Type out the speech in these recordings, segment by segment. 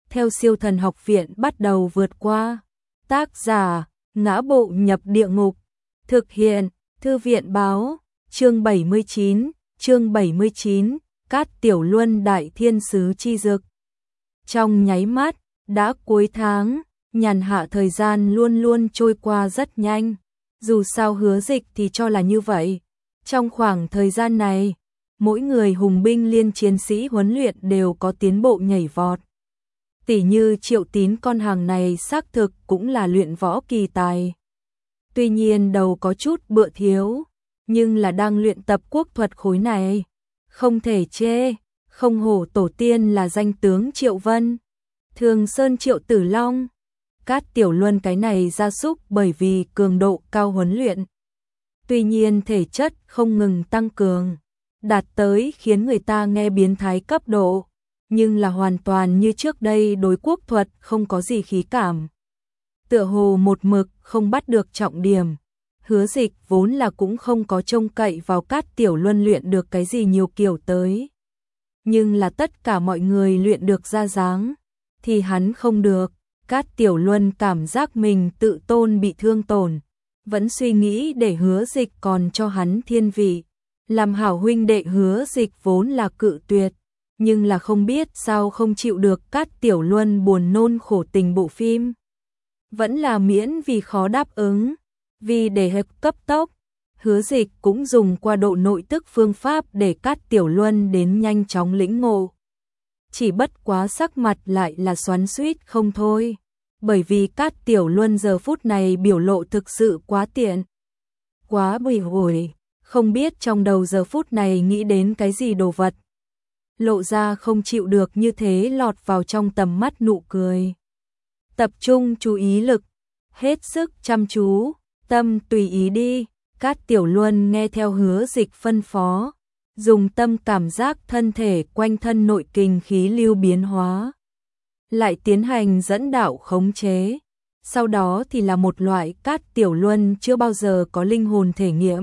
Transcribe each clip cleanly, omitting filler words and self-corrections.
theo Siêu Thần Học Viện bắt đầu vượt qua. Tác giả: Ngã Bộ Nhập Địa Ngục. Thực hiện: Thư viện báo. Chương 79, Cát Tiểu Luân Đại Thiên Sứ Chi Dực. Trong nháy mắt, đã cuối tháng, nhàn hạ thời gian luôn luôn trôi qua rất nhanh. Dù sao Hứa Dịch thì cho là như vậy. Trong khoảng thời gian này, mỗi người hùng binh liên chiến sĩ huấn luyện đều có tiến bộ nhảy vọt. Tỉ như Triệu Tín con hàng này xác thực cũng là luyện võ kỳ tài. Tuy nhiên đầu có chút bựa thiếu, nhưng là đang luyện tập quốc thuật khối này. Không thể chê, không hổ tổ tiên là danh tướng Triệu Vân. Thường Sơn Triệu Tử Long. Cát Tiểu Luân cái này gia súc bởi vì cường độ cao huấn luyện. Tuy nhiên thể chất không ngừng tăng cường, đạt tới khiến người ta nghe biến thái cấp độ, nhưng là hoàn toàn như trước đây đối quốc thuật không có gì khí cảm. Tựa hồ một mực không bắt được trọng điểm. Hứa Dịch vốn là cũng không có trông cậy vào Cát Tiểu Luân luyện được cái gì nhiều kiểu tới. Nhưng là tất cả mọi người luyện được ra dáng, thì hắn không được. Cát Tiểu Luân cảm giác mình tự tôn bị thương tổn, vẫn suy nghĩ để Hứa Dịch còn cho hắn thiên vị. Làm hảo huynh đệ Hứa Dịch vốn là cự tuyệt, nhưng là không biết sao không chịu được Cát Tiểu Luân buồn nôn khổ tình bộ phim. Vẫn là miễn vì khó đáp ứng, vì để hẹp cấp tốc, Hứa Dịch cũng dùng qua độ nội tức phương pháp để Cát Tiểu Luân đến nhanh chóng lĩnh ngộ. Chỉ bất quá sắc mặt lại là xoắn xuýt không thôi, bởi vì Cát Tiểu Luân giờ phút này biểu lộ thực sự quá tiện, quá bỉ ổi, không biết trong đầu giờ phút này nghĩ đến cái gì đồ vật. Lộ ra không chịu được như thế lọt vào trong tầm mắt nụ cười. Tập trung chú ý lực, hết sức chăm chú, tâm tùy ý đi. Cát Tiểu Luân nghe theo Hứa Dịch phân phó, dùng tâm cảm giác thân thể quanh thân nội kình khí lưu biến hóa, lại tiến hành dẫn đạo khống chế. Sau đó thì là một loại Cát Tiểu Luân chưa bao giờ có linh hồn thể nghiệm.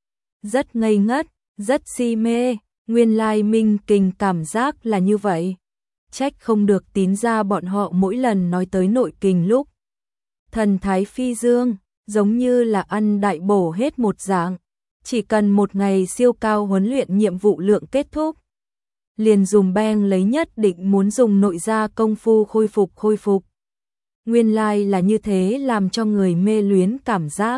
Rất ngây ngất, rất si mê, nguyên lai minh kình cảm giác là như vậy. Trách không được Tín gia bọn họ mỗi lần nói tới nội kình lúc thần thái phi dương, giống như là ăn đại bổ hết một dạng. Chỉ cần một ngày siêu cao huấn luyện nhiệm vụ lượng kết thúc, liền dùng beng lấy nhất định muốn dùng nội gia công phu khôi phục. Nguyên lai là như thế, làm cho người mê luyến cảm giác.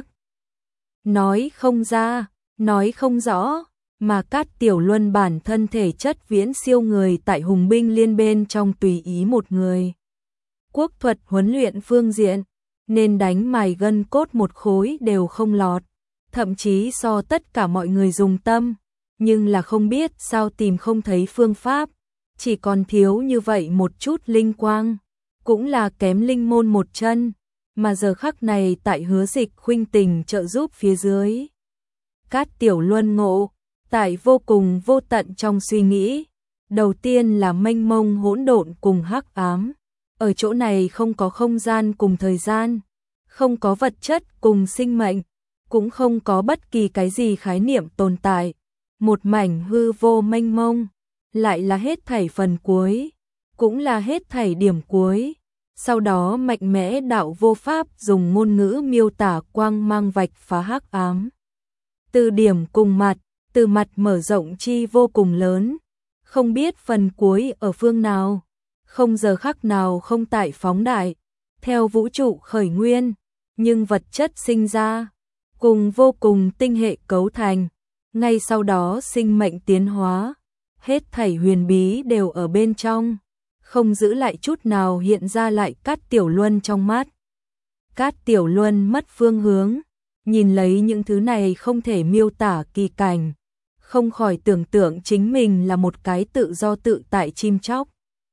Nói không ra, nói không rõ, mà Cát Tiểu Luân bản thân thể chất viễn siêu người tại hùng binh liên bên trong tùy ý một người. Quốc thuật huấn luyện phương diện, nên đánh mài gân cốt một khối đều không lọt, thậm chí so tất cả mọi người dùng tâm, nhưng là không biết sao tìm không thấy phương pháp, chỉ còn thiếu như vậy một chút linh quang, cũng là kém linh môn một chân, mà giờ khắc này tại Hứa Dịch khuynh tình trợ giúp phía dưới. Cát Tiểu Luân ngộ, tại vô cùng vô tận trong suy nghĩ, đầu tiên là mênh mông hỗn độn cùng hắc ám, ở chỗ này không có không gian cùng thời gian, không có vật chất cùng sinh mệnh, cũng không có bất kỳ cái gì khái niệm tồn tại, một mảnh hư vô mênh mông, lại là hết thảy phần cuối, cũng là hết thảy điểm cuối. Sau đó mạnh mẽ đạo vô pháp dùng ngôn ngữ miêu tả quang mang vạch phá hắc ám. Từ điểm cùng mặt, từ mặt mở rộng chi vô cùng lớn, không biết phần cuối ở phương nào, không giờ khắc nào không tại phóng đại, theo vũ trụ khởi nguyên, nhưng vật chất sinh ra, cùng vô cùng tinh hệ cấu thành, ngay sau đó sinh mệnh tiến hóa, hết thảy huyền bí đều ở bên trong, không giữ lại chút nào hiện ra lại Cát Tiểu Luân trong mắt. Cát Tiểu Luân mất phương hướng, nhìn lấy những thứ này không thể miêu tả kỳ cảnh, không khỏi tưởng tượng chính mình là một cái tự do tự tại chim chóc.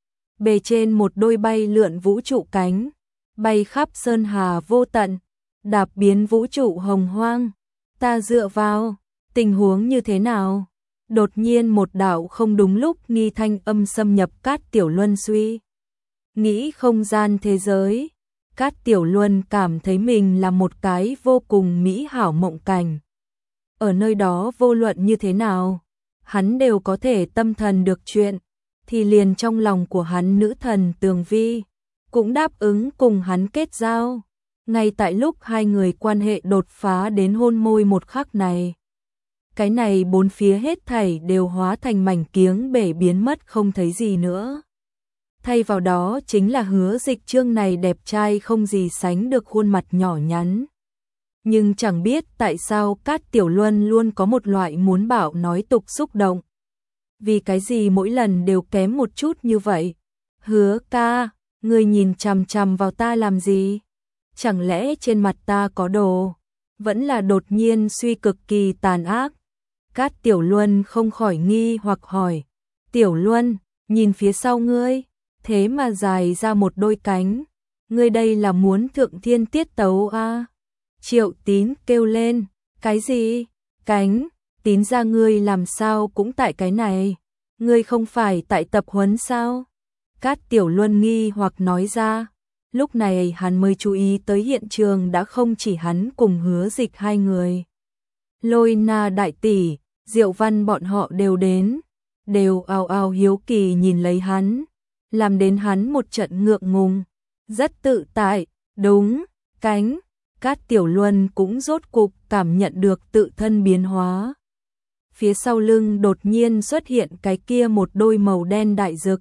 Bề trên một đôi bay lượn vũ trụ cánh, bay khắp sơn hà vô tận, đạp biến vũ trụ hồng hoang. Ta dựa vào, tình huống như thế nào? Đột nhiên một đạo không đúng lúc nghi thanh âm xâm nhập Cát Tiểu Luân suy nghĩ không gian thế giới. Cát Tiểu Luân cảm thấy mình là một cái vô cùng mỹ hảo mộng cảnh. Ở nơi đó vô luận như thế nào, hắn đều có thể tâm thần được chuyện, thì liền trong lòng của hắn nữ thần Tường Vi cũng đáp ứng cùng hắn kết giao. Ngay tại lúc hai người quan hệ đột phá đến hôn môi một khắc này, cái này bốn phía hết thảy đều hóa thành mảnh kiếng bể biến mất không thấy gì nữa. Thay vào đó chính là Hứa Dịch trương này đẹp trai không gì sánh được khuôn mặt nhỏ nhắn. Nhưng chẳng biết tại sao Cát Tiểu Luân luôn có một loại muốn bảo nói tục xúc động. Vì cái gì mỗi lần đều kém một chút như vậy? Hứa ca, ngươi nhìn chằm chằm vào ta làm gì? Chẳng lẽ trên mặt ta có đồ? Vẫn là đột nhiên suy cực kỳ tàn ác. Cát Tiểu Luân không khỏi nghi hoặc hỏi. Tiểu Luân, nhìn phía sau ngươi, thế mà dài ra một đôi cánh. Ngươi đây là muốn thượng thiên tiết tấu à? Triệu Tín kêu lên. Cái gì? Cánh? Tín ra ngươi làm sao cũng tại cái này. Ngươi không phải tại tập huấn sao? Cát Tiểu Luân nghi hoặc nói ra. Lúc này hắn mới chú ý tới hiện trường đã không chỉ hắn cùng Hứa Dịch hai người. Lôi Na đại tỷ, Diệu Văn bọn họ đều đến, đều ào ào hiếu kỳ nhìn lấy hắn, làm đến hắn một trận ngượng ngùng, rất tự tại, đúng, cánh. Cát Tiểu Luân cũng rốt cục cảm nhận được tự thân biến hóa. Phía sau lưng đột nhiên xuất hiện cái kia một đôi màu đen đại dực,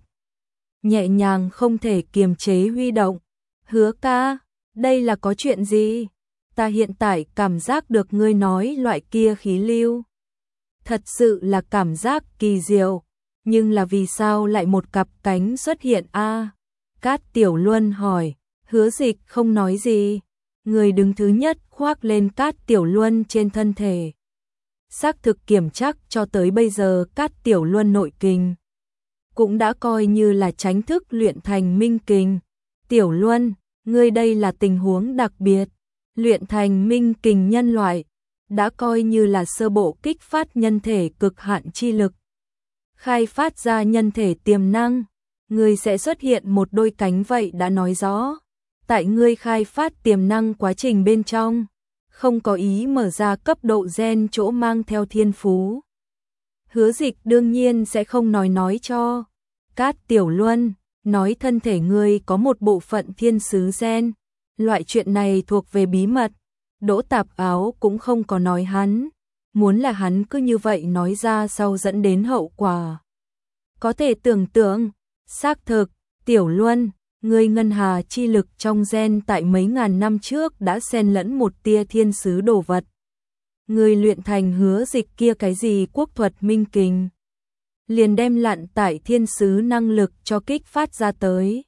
nhẹ nhàng không thể kiềm chế huy động. Hứa ca, đây là có chuyện gì? Ta hiện tại cảm giác được ngươi nói loại kia khí lưu. Thật sự là cảm giác kỳ diệu, nhưng là vì sao lại một cặp cánh xuất hiện a? Cát Tiểu Luân hỏi. Hứa Dịch không nói gì. Người đứng thứ nhất khoác lên Cát Tiểu Luân trên thân thể. Xác thực kiểm chắc cho tới bây giờ Cát Tiểu Luân nội kình cũng đã coi như là chính thức luyện thành minh kình. Tiểu Luân, ngươi đây là tình huống đặc biệt, luyện thành minh kình nhân loại, đã coi như là sơ bộ kích phát nhân thể cực hạn chi lực, khai phát ra nhân thể tiềm năng, ngươi sẽ xuất hiện một đôi cánh vậy đã nói rõ, tại ngươi khai phát tiềm năng quá trình bên trong, không có ý mở ra cấp độ gen chỗ mang theo thiên phú. Hứa Dịch đương nhiên sẽ không nói cho Cát Tiểu Luân, nói thân thể ngươi có một bộ phận thiên sứ gen, loại chuyện này thuộc về bí mật. Đỗ Tạp Áo cũng không có nói hắn, muốn là hắn cứ như vậy nói ra sau dẫn đến hậu quả. Có thể tưởng tượng, xác thực, Tiểu Luân, ngươi ngân hà chi lực trong gen tại mấy ngàn năm trước đã xen lẫn một tia thiên sứ đồ vật. Ngươi luyện thành Hứa Dịch kia cái gì quốc thuật minh kình, liền đem lặn tại thiên sứ năng lực cho kích phát ra tới.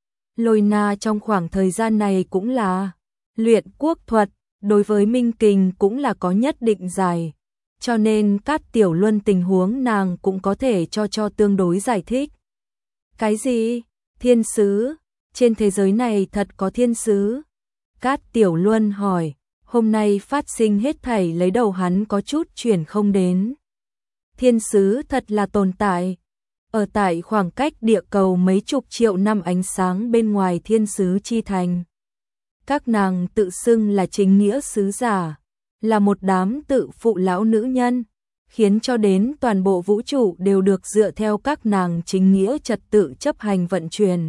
Lôi Na trong khoảng thời gian này cũng là luyện quốc thuật, đối với minh kình cũng là có nhất định giải, cho nên Cát Tiểu Luân tình huống nàng cũng có thể cho tương đối giải thích. Cái gì? Thiên sứ? Trên thế giới này thật có thiên sứ? Cát Tiểu Luân hỏi. Hôm nay phát sinh hết thảy lấy đầu hắn có chút chuyển không đến. Thiên sứ thật là tồn tại. Ở tại khoảng cách địa cầu mấy chục triệu năm ánh sáng bên ngoài thiên sứ chi thành. Các nàng tự xưng là chính nghĩa sứ giả, là một đám tự phụ lão nữ nhân, khiến cho đến toàn bộ vũ trụ đều được dựa theo các nàng chính nghĩa trật tự chấp hành vận chuyển.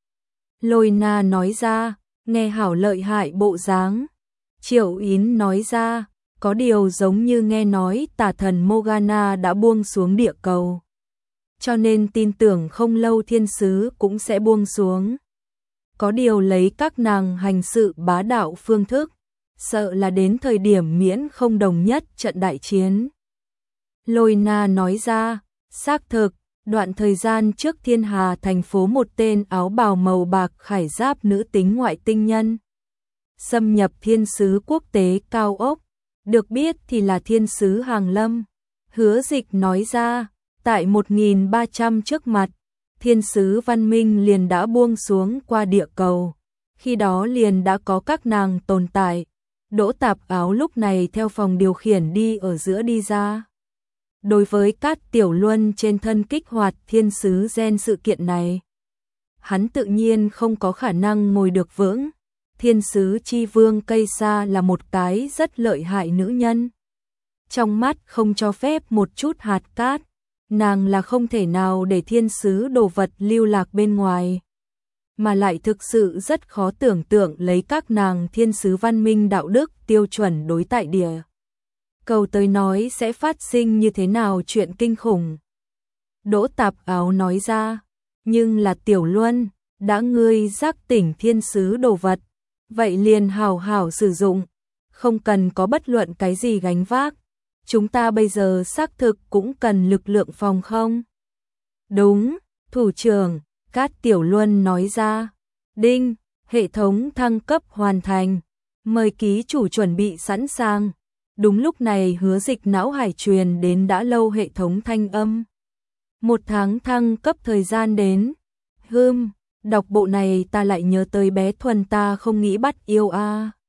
Lôi Na nói ra, nghe hảo lợi hại bộ dáng. Triệu Yến nói ra, có điều giống như nghe nói tà thần Morgana đã buông xuống địa cầu. Cho nên tin tưởng không lâu thiên sứ cũng sẽ buông xuống. Có điều lấy các nàng hành sự bá đạo phương thức, sợ là đến thời điểm miễn không đồng nhất trận đại chiến. Lôi Na nói ra, xác thực, đoạn thời gian trước Thiên Hà thành phố một tên áo bào màu bạc khải giáp nữ tính ngoại tinh nhân xâm nhập thiên sứ quốc tế cao ốc, được biết thì là thiên sứ Hàng Lâm. Hứa Dịch nói ra, tại 1300 trước mặt, thiên sứ văn minh liền đã buông xuống qua địa cầu, khi đó liền đã có các nàng tồn tại. Đỗ Tạp Áo lúc này theo phòng điều khiển đi ở giữa đi ra. Đối với Cát Tiểu Luân trên thân kích hoạt thiên sứ gen sự kiện này, hắn tự nhiên không có khả năng ngồi được vững. Thiên sứ chi vương Cây Sa là một cái rất lợi hại nữ nhân. Trong mắt không cho phép một chút hạt cát, nàng là không thể nào để thiên sứ đồ vật lưu lạc bên ngoài. Mà lại thực sự rất khó tưởng tượng lấy các nàng thiên sứ văn minh đạo đức tiêu chuẩn đối tại địa cầu tới nói sẽ phát sinh như thế nào chuyện kinh khủng. Đỗ Tạp Áo nói ra, nhưng là Tiểu Luân, đã ngươi giác tỉnh thiên sứ đồ vật, vậy liền hảo hảo sử dụng, không cần có bất luận cái gì gánh vác. Chúng ta bây giờ xác thực cũng cần lực lượng phòng không? Đúng, thủ trưởng, Cát Tiểu Luân nói ra. Đinh, hệ thống thăng cấp hoàn thành. Mời ký chủ chuẩn bị sẵn sàng. Đúng lúc này Hứa Dịch não hải truyền đến đã lâu hệ thống thanh âm. 1 tháng thăng cấp thời gian đến. Đọc bộ này ta lại nhớ tới bé Thuần ta không nghĩ bắt yêu a.